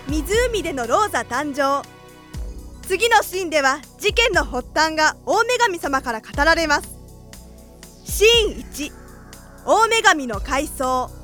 湖でのローザ誕生。次のシーンでは事件の発端が大女神様から語られます。シーン1、大女神の回想。